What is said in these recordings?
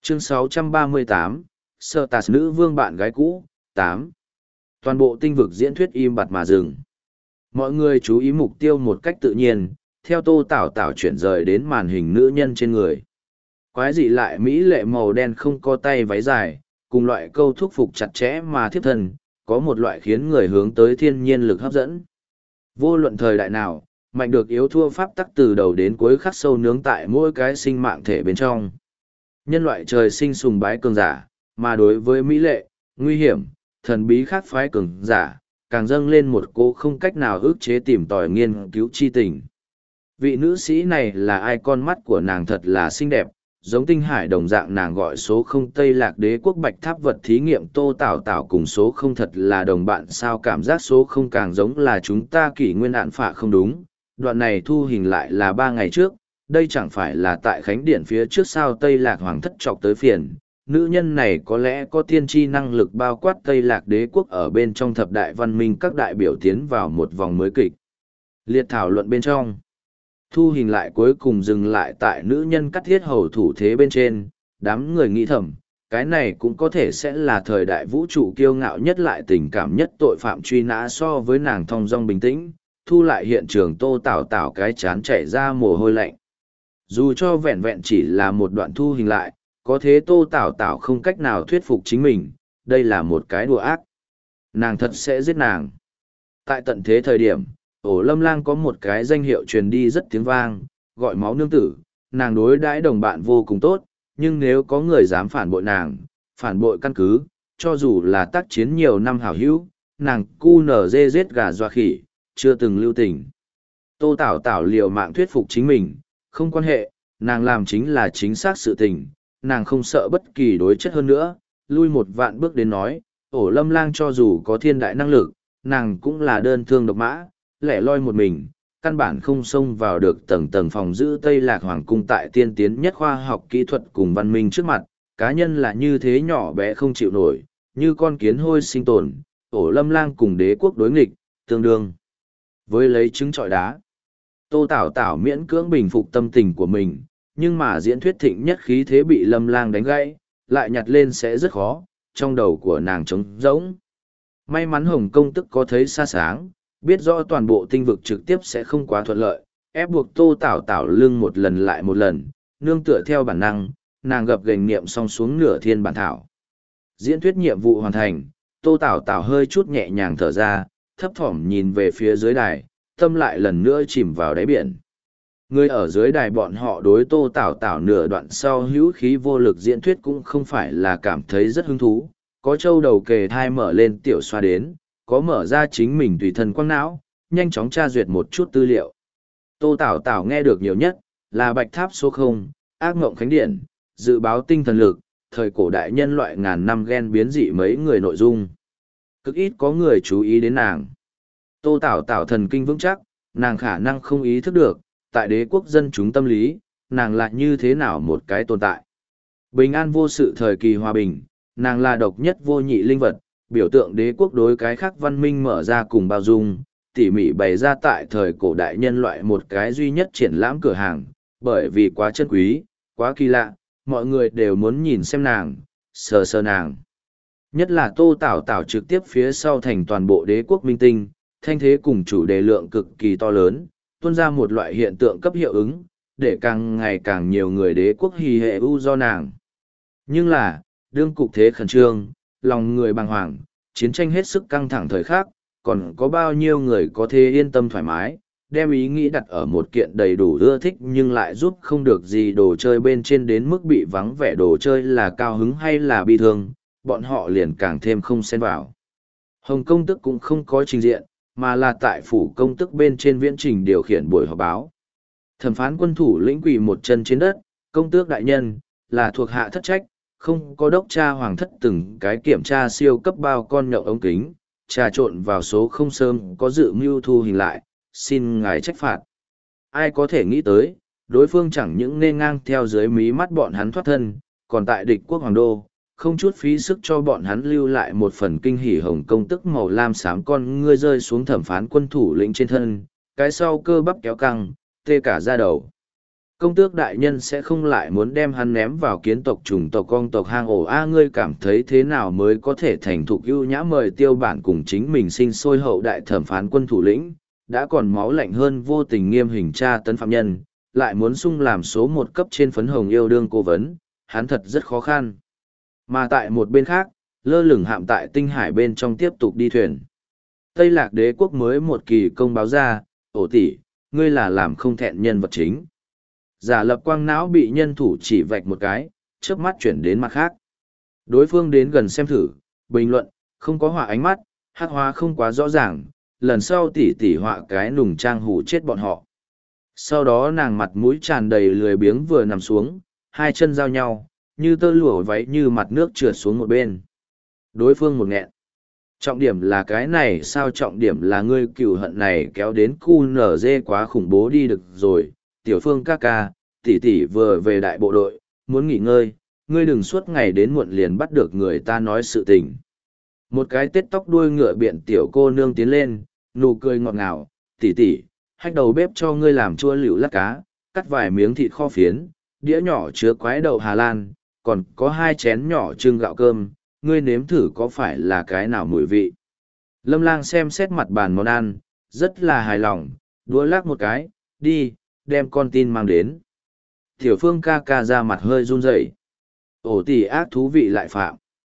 Chương 638, Sở Tạt nữ vương bạn gái cũ, 8. Toàn bộ tinh vực diễn thuyết im bặt mà dừng. Mọi người chú ý mục tiêu một cách tự nhiên, theo Tô Tảo Tảo chuyển rời đến màn hình nữ nhân trên người. Quái dị lại mỹ lệ màu đen không có tay váy dài, cùng loại câu thúc phục chặt chẽ mà thiếp thân, có một loại khiến người hướng tới thiên nhiên lực hấp dẫn. Vô luận thời đại nào, mạnh được yếu thua pháp tắc từ đầu đến cuối khắc sâu nướng tại mỗi cái sinh mạng thể bên trong. Nhân loại trời sinh sùng bái cường giả, mà đối với mỹ lệ, nguy hiểm, thần bí khác phái cường giả, càng dâng lên một cô không cách nào ức chế tìm tòi nghiên cứu chi tình. Vị nữ sĩ này là ai? Con mắt của nàng thật là xinh đẹp, giống tinh hải đồng dạng. Nàng gọi số không Tây Lạc Đế quốc bạch tháp vật thí nghiệm Tô Tảo Tảo cùng số không thật là đồng bạn sao? Cảm giác số không càng giống là chúng ta kỷ nguyên ạn phạ không đúng. Đoạn này thu hình lại là 3 ngày trước, đây chẳng phải là tại Khánh Điện phía trước sao? Tây Lạc Hoàng thất chọc tới phiền. Nữ nhân này có lẽ có tiên tri năng lực bao quát Tây Lạc Đế quốc. Ở bên trong thập đại văn minh, các đại biểu tiến vào một vòng mới kịch liệt thảo luận bên trong. Thu hình lại cuối cùng dừng lại tại nữ nhân cắt thiết hầu thủ thế bên trên. Đám người nghĩ thầm, cái này cũng có thể sẽ là thời đại vũ trụ kiêu ngạo nhất lại tình cảm nhất tội phạm truy nã. So với nàng thong dong bình tĩnh, thu lại hiện trường Tô Tảo Tảo cái chán chảy ra mồ hôi lạnh. Dù cho vẹn vẹn chỉ là một đoạn thu hình lại, có thế Tô Tảo Tảo không cách nào thuyết phục chính mình, đây là một cái đùa ác. Nàng thật sẽ giết nàng. Tại tận thế thời điểm, Ổ Lâm Lang có một cái danh hiệu truyền đi rất tiếng vang, gọi máu nương tử. Nàng đối đãi đồng bạn vô cùng tốt, nhưng nếu có người dám phản bội nàng, phản bội căn cứ, cho dù là tác chiến nhiều năm hảo hữu, nàng cu nở dê giết gà doa khỉ, chưa từng lưu tình. Tô Tảo Tảo liều mạng thuyết phục chính mình, không quan hệ, nàng làm chính là chính xác sự tình, nàng không sợ bất kỳ đối chất. Hơn nữa, lui một vạn bước đến nói, Ổ Lâm Lang cho dù có thiên đại năng lực, nàng cũng là đơn thương độc mã, lẻ loi một mình, căn bản không xông vào được tầng tầng phòng giữ Tây Lạc Hoàng cung. Tại tiên tiến nhất khoa học kỹ thuật cùng văn minh trước mặt, cá nhân là như thế nhỏ bé không chịu nổi, như con kiến hôi sinh tồn. Ổ Lâm Lang cùng đế quốc đối nghịch, tương đương với lấy trứng trọi đá. Tô Tảo Tảo miễn cưỡng bình phục tâm tình của mình, nhưng mà diễn thuyết thịnh nhất khí thế bị Lâm Lang đánh gãy, lại nhặt lên sẽ rất khó, trong đầu của nàng trống rỗng. May mắn Hồng Công tức có thấy xa sáng, biết rõ toàn bộ tinh vực trực tiếp sẽ không quá thuận lợi, ép buộc Tô Tảo Tảo lưng một lần lại một lần, nương tựa theo bản năng, nàng gập ghềnh niệm xong xuống nửa thiên bản thảo. Diễn thuyết nhiệm vụ hoàn thành, Tô Tảo Tảo hơi chút nhẹ nhàng thở ra, thấp thỏm nhìn về phía dưới đài, tâm lại lần nữa chìm vào đáy biển. Người ở dưới đài bọn họ đối Tô Tảo Tảo nửa đoạn sau hữu khí vô lực diễn thuyết cũng không phải là cảm thấy rất hứng thú, có châu đầu kề thai mở lên tiểu xoa đến, có mở ra chính mình tùy thân quăng não, nhanh chóng tra duyệt một chút tư liệu. Tô Tảo Tảo nghe được nhiều nhất là Bạch Tháp số 0, Ác Mộng Khánh Điện, dự báo tinh thần lực, thời cổ đại nhân loại ngàn năm gen biến dị mấy người nội dung. Cực ít có người chú ý đến nàng. Tô Tảo Tảo thần kinh vững chắc, nàng khả năng không ý thức được, tại đế quốc dân chúng tâm lý, nàng là như thế nào một cái tồn tại. Bình an vô sự thời kỳ hòa bình, nàng là độc nhất vô nhị linh vật, biểu tượng đế quốc đối cái khác văn minh mở ra cùng bao dung, tỉ mỉ bày ra tại thời cổ đại nhân loại một cái duy nhất triển lãm cửa hàng, bởi vì quá chân quý, quá kỳ lạ, mọi người đều muốn nhìn xem nàng, sờ sờ nàng. Nhất là Tô Tảo Tảo trực tiếp phía sau thành toàn bộ đế quốc minh tinh, thanh thế cùng chủ đề lượng cực kỳ to lớn, tuôn ra một loại hiện tượng cấp hiệu ứng, để càng ngày càng nhiều người đế quốc hì hệ u do nàng. Nhưng là, đương cục thế khẩn trương, lòng người bàng hoàng, chiến tranh hết sức căng thẳng thời khắc, còn có bao nhiêu người có thể yên tâm thoải mái, đem ý nghĩ đặt ở một kiện đầy đủ ưa thích nhưng lại giúp không được gì đồ chơi bên trên, đến mức bị vắng vẻ đồ chơi là cao hứng hay là bi thương, bọn họ liền càng thêm không xen vào. Hồng Công tức cũng không có trình diện, mà là tại phủ công tức bên trên viễn trình điều khiển buổi họp báo. Thẩm phán quân thủ lĩnh quỳ một chân trên đất, công tước đại nhân, là thuộc hạ thất trách, không có đốc tra hoàng thất từng cái kiểm tra siêu cấp bao con nhậu ống kính, trà trộn vào số không sớm có dự mưu thu hình lại, xin ngài trách phạt. Ai có thể nghĩ tới, đối phương chẳng những nên ngang theo dưới mí mắt bọn hắn thoát thân, còn tại địch quốc hoàng đô, không chút phí sức cho bọn hắn lưu lại một phần kinh hỉ. Hồng công tức màu lam xám con ngươi rơi xuống thẩm phán quân thủ lĩnh trên thân, cái sau cơ bắp kéo căng, tê cả da đầu. Công tước đại nhân sẽ không lại muốn đem hắn ném vào kiến tộc chủng tộc con tộc hang ổ. Ngươi cảm thấy thế nào mới có thể thành thục ưu nhã mời Tiêu Bản cùng chính mình sinh sôi hậu đại thẩm phán quân thủ lĩnh, đã còn máu lạnh hơn vô tình nghiêm hình tra tấn phạm nhân, lại muốn sung làm số một cấp trên phấn hồng yêu đương cố vấn, hắn thật rất khó khăn. Mà tại một bên khác, lơ lửng hạm tại tinh hải bên trong tiếp tục đi thuyền. Tây Lạc Đế quốc mới một kỳ công báo ra, ổ tỷ, ngươi là làm không thẹn nhân vật chính. Giả lập quang não bị nhân thủ chỉ vạch một cái, chớp mắt chuyển đến mặt khác. Đối phương đến gần xem thử, bình luận, không có họa ánh mắt, hắc hóa không quá rõ ràng, lần sau tỷ họa cái nùng trang hù chết bọn họ. Sau đó nàng mặt mũi tràn đầy lười biếng vừa nằm xuống, hai chân giao nhau, như tơ lụa váy như mặt nước trượt xuống một bên. Đối phương một nghẹn. Trọng điểm là cái này sao, trọng điểm là ngươi cừu hận này kéo đến cu nở dê quá khủng bố đi được rồi. Tiểu Phương ca ca, tỷ vừa về đại bộ đội, muốn nghỉ ngơi, ngươi đừng suốt ngày đến muộn liền bắt được người ta nói sự tình. Một cái tết tóc đuôi ngựa biện tiểu cô nương tiến lên, nụ cười ngọt ngào, tỷ, hách đầu bếp cho ngươi làm chua lựu lát cá, cắt vài miếng thịt kho phiến, đĩa nhỏ chứa quái đậu Hà Lan, còn có 2 chén nhỏ trưng gạo cơm, ngươi nếm thử có phải là cái nào mùi vị. Lâm Lang xem xét mặt bàn món ăn, rất là hài lòng, đũa lắc một cái, đi, đem con tin mang đến. Tiểu Phương ca ca ra mặt hơi run rẩy. Ổ tỷ ác thú vị lại phạm.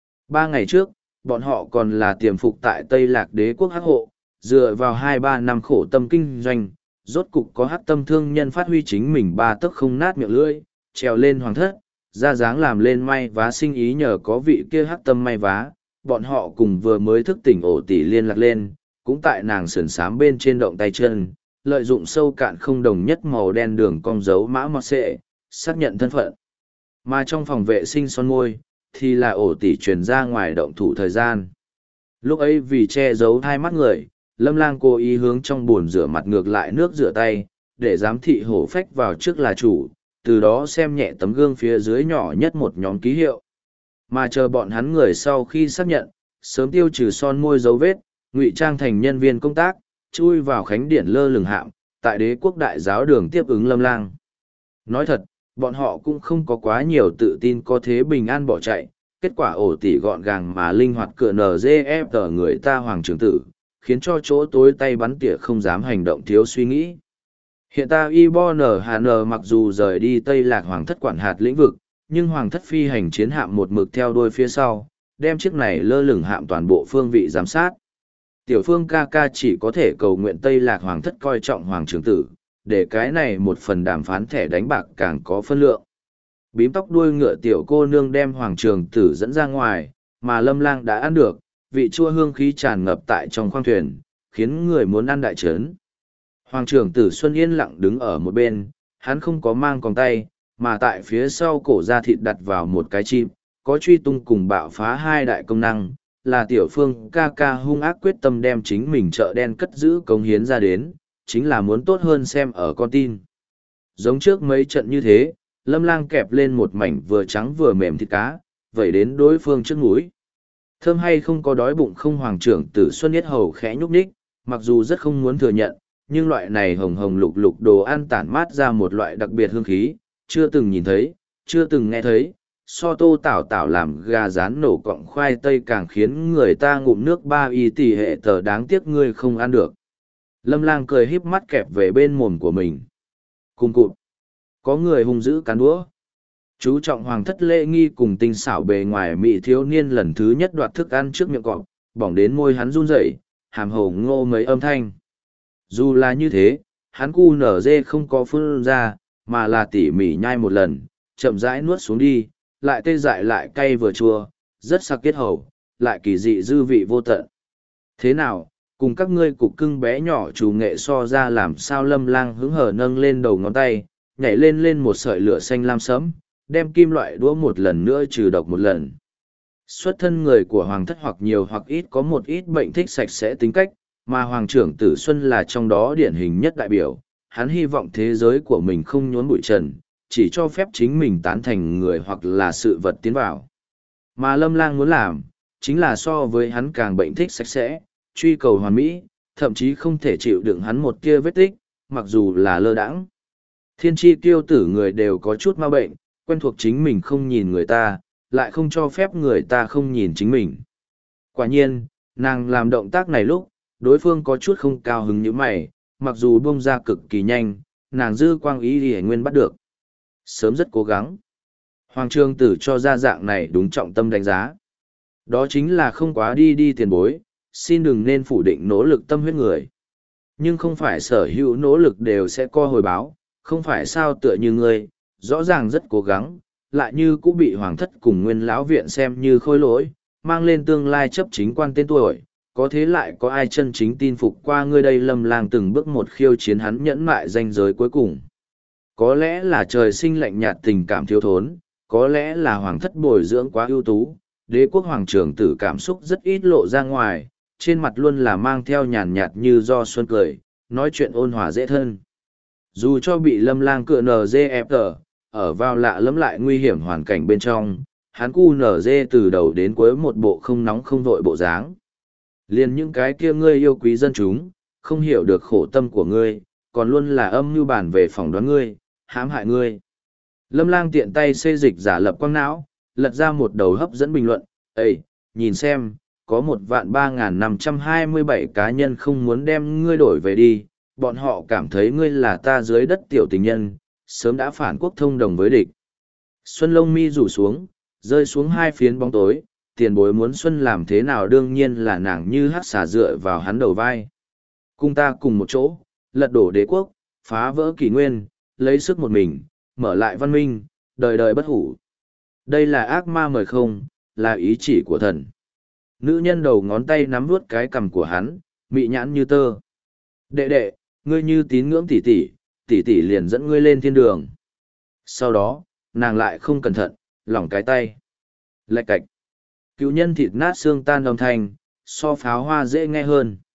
3 ngày trước, bọn họ còn là tiềm phục tại Tây Lạc Đế quốc hắc hộ, dựa vào 2-3 năm khổ tâm kinh doanh, rốt cục có hắc tâm thương nhân phát huy chính mình 3 tấc không nát miệng lưỡi, trèo lên hoàng thất, ra dáng làm lên may vá sinh ý nhờ có vị kia hắc tâm may vá, bọn họ cùng vừa mới thức tỉnh ổ tỷ liên lạc lên, cũng tại nàng sườn sám bên trên động tay chân, lợi dụng sâu cạn không đồng nhất màu đen đường cong dấu mã mọt xệ, xác nhận thân phận. Mà trong phòng vệ sinh son môi, thì là ổ tỷ truyền ra ngoài động thủ thời gian. Lúc ấy vì che giấu hai mắt người, Lâm Lang cố ý hướng trong bồn rửa mặt ngược lại nước rửa tay, để giám thị hổ phách vào trước là chủ, từ đó xem nhẹ tấm gương phía dưới nhỏ nhất một nhóm ký hiệu. Mà chờ bọn hắn người sau khi xác nhận, sớm tiêu trừ son môi dấu vết, ngụy trang thành nhân viên công tác, chui vào khánh điển lơ lửng hạm, tại Đế quốc đại giáo đường tiếp ứng Lâm Lang. Nói thật, bọn họ cũng không có quá nhiều tự tin có thế bình an bỏ chạy, kết quả ổ tỉ gọn gàng mà linh hoạt cựa NGF người ta hoàng trưởng tử, khiến cho chỗ tối tay bắn tỉa không dám hành động thiếu suy nghĩ. Hiện tại Ibn Hàn mặc dù rời đi Tây Lạc Hoàng thất quản hạt lĩnh vực, nhưng Hoàng thất phi hành chiến hạm một mực theo đuôi phía sau, đem chiếc này lơ lửng hạm toàn bộ phương vị giám sát. Tiểu Phương ca ca chỉ có thể cầu nguyện Tây Lạc Hoàng thất coi trọng Hoàng trưởng tử, để cái này một phần đàm phán thẻ đánh bạc càng có phân lượng. Bím tóc đuôi ngựa tiểu cô nương đem Hoàng trưởng tử dẫn ra ngoài, mà Lâm Lang đã ăn được, vị chua hương khí tràn ngập tại trong khoang thuyền, khiến người muốn ăn đại trấn. Hoàng trưởng tử Xuân yên lặng đứng ở một bên, hắn không có mang còng tay, mà tại phía sau cổ da thịt đặt vào một cái chim, có truy tung cùng bạo phá 2 đại công năng, là Tiểu Phương ca ca hung ác quyết tâm đem chính mình chợ đen cất giữ cống hiến ra đến, chính là muốn tốt hơn xem ở con tin. Giống trước mấy trận như thế, Lâm Lang kẹp lên một mảnh vừa trắng vừa mềm thịt cá, vẩy đến đối phương trước mũi. Thơm hay không có đói bụng không, Hoàng trưởng tử Xuân Yết Hầu khẽ nhúc nhích, mặc dù rất không muốn thừa nhận, nhưng loại này hồng hồng lục lục đồ ăn tản mát ra một loại đặc biệt hương khí, chưa từng nhìn thấy, chưa từng nghe thấy. So tô tảo tảo làm gà rán nổ cọng khoai tây càng khiến người ta ngụm nước ba y tỷ hệ tờ, đáng tiếc ngươi không ăn được. Lâm Lang cười híp mắt kẹp về bên mồm của mình. Cùng cụt. Có người hung dữ cán đũa. Chú trọng hoàng thất lễ nghi cùng tinh xảo bề ngoài mỹ thiếu niên lần thứ nhất đoạt thức ăn trước miệng cọp, bỏng đến môi hắn run rẩy, hàm hầu ngô mấy âm thanh. Dù là như thế, hắn cu nở dê không có phun ra, mà là tỉ mỉ nhai một lần, chậm rãi nuốt xuống đi, lại tê dại lại cay vừa chua, rất sặc kết hầu, lại kỳ dị dư vị vô tận. Thế nào, cùng các ngươi cục cưng bé nhỏ chủ nghệ so ra làm sao? Lâm Lang hứng hở nâng lên đầu ngón tay, nhảy lên một sợi lửa xanh lam sẫm, đem kim loại đũa một lần nữa trừ độc một lần. Xuất thân người của hoàng thất hoặc nhiều hoặc ít có một ít bệnh thích sạch sẽ tính cách, mà Hoàng trưởng tử Xuân là trong đó điển hình nhất đại biểu. Hắn hy vọng thế giới của mình không nhốn bụi trần, chỉ cho phép chính mình tán thành người hoặc là sự vật tiến vào. Mà Lâm Lang muốn làm, chính là so với hắn càng bệnh thích sạch sẽ, truy cầu hoàn mỹ, thậm chí không thể chịu đựng hắn một tia vết tích, mặc dù là lơ đãng. Thiên tri kiêu tử người đều có chút ma bệnh, quen thuộc chính mình không nhìn người ta, lại không cho phép người ta không nhìn chính mình. Quả nhiên, nàng làm động tác này lúc, đối phương có chút không cao hứng như mày, mặc dù bông ra cực kỳ nhanh, nàng dư quang ý thì nguyên bắt được. Sớm rất cố gắng. Hoàng Trương Tử cho ra dạng này đúng trọng tâm đánh giá. Đó chính là không quá đi tiền bối, xin đừng nên phủ định nỗ lực tâm huyết người. Nhưng không phải sở hữu nỗ lực đều sẽ có hồi báo, không phải sao tựa như ngươi, rõ ràng rất cố gắng, lại như cũng bị hoàng thất cùng nguyên lão viện xem như khôi lỗi, mang lên tương lai chấp chính quan tên tuổi, có thế lại có ai chân chính tin phục qua ngươi đây. Lâm Lang từng bước một khiêu chiến hắn nhẫn mại danh giới cuối cùng. Có lẽ là trời sinh lạnh nhạt tình cảm thiếu thốn, có lẽ là hoàng thất bồi dưỡng quá ưu tú, đế quốc hoàng trưởng tử cảm xúc rất ít lộ ra ngoài, trên mặt luôn là mang theo nhàn nhạt như do xuân cười, nói chuyện ôn hòa dễ thân. Dù cho bị Lâm Lang cựa NGFT, ở vào lạ lẫm lại nguy hiểm hoàn cảnh bên trong, hắn cu NG từ đầu đến cuối một bộ không nóng không vội bộ dáng. Liền những cái kia ngươi yêu quý dân chúng, không hiểu được khổ tâm của ngươi, còn luôn là âm mưu bản về phỏng đoán ngươi, hãm hại ngươi. Lâm Lang tiện tay xê dịch giả lập quang não, lật ra một đầu hấp dẫn bình luận, "Ê, nhìn xem, có 1.3527 cá nhân không muốn đem ngươi đổi về đi, bọn họ cảm thấy ngươi là ta dưới đất tiểu tình nhân, sớm đã phản quốc thông đồng với địch." Xuân lông mi rủ xuống, rơi xuống hai phiến bóng tối, tiền bối muốn Xuân làm thế nào đương nhiên là nàng như hát xả dựa vào hắn đầu vai. Cùng ta cùng một chỗ, lật đổ đế quốc, phá vỡ kỷ nguyên, lấy sức một mình, mở lại văn minh, đời đời bất hủ. Đây là ác ma mời không, là ý chỉ của thần. Nữ nhân đầu ngón tay nắm vuốt cái cằm của hắn, mị nhãn như tơ. "Đệ đệ, ngươi như tín ngưỡng tỷ tỷ, tỷ tỷ liền dẫn ngươi lên thiên đường." Sau đó, nàng lại không cẩn thận, lỏng cái tay. Lạch cạch. Cựu nhân thịt nát xương tan âm thanh, so pháo hoa dễ nghe hơn.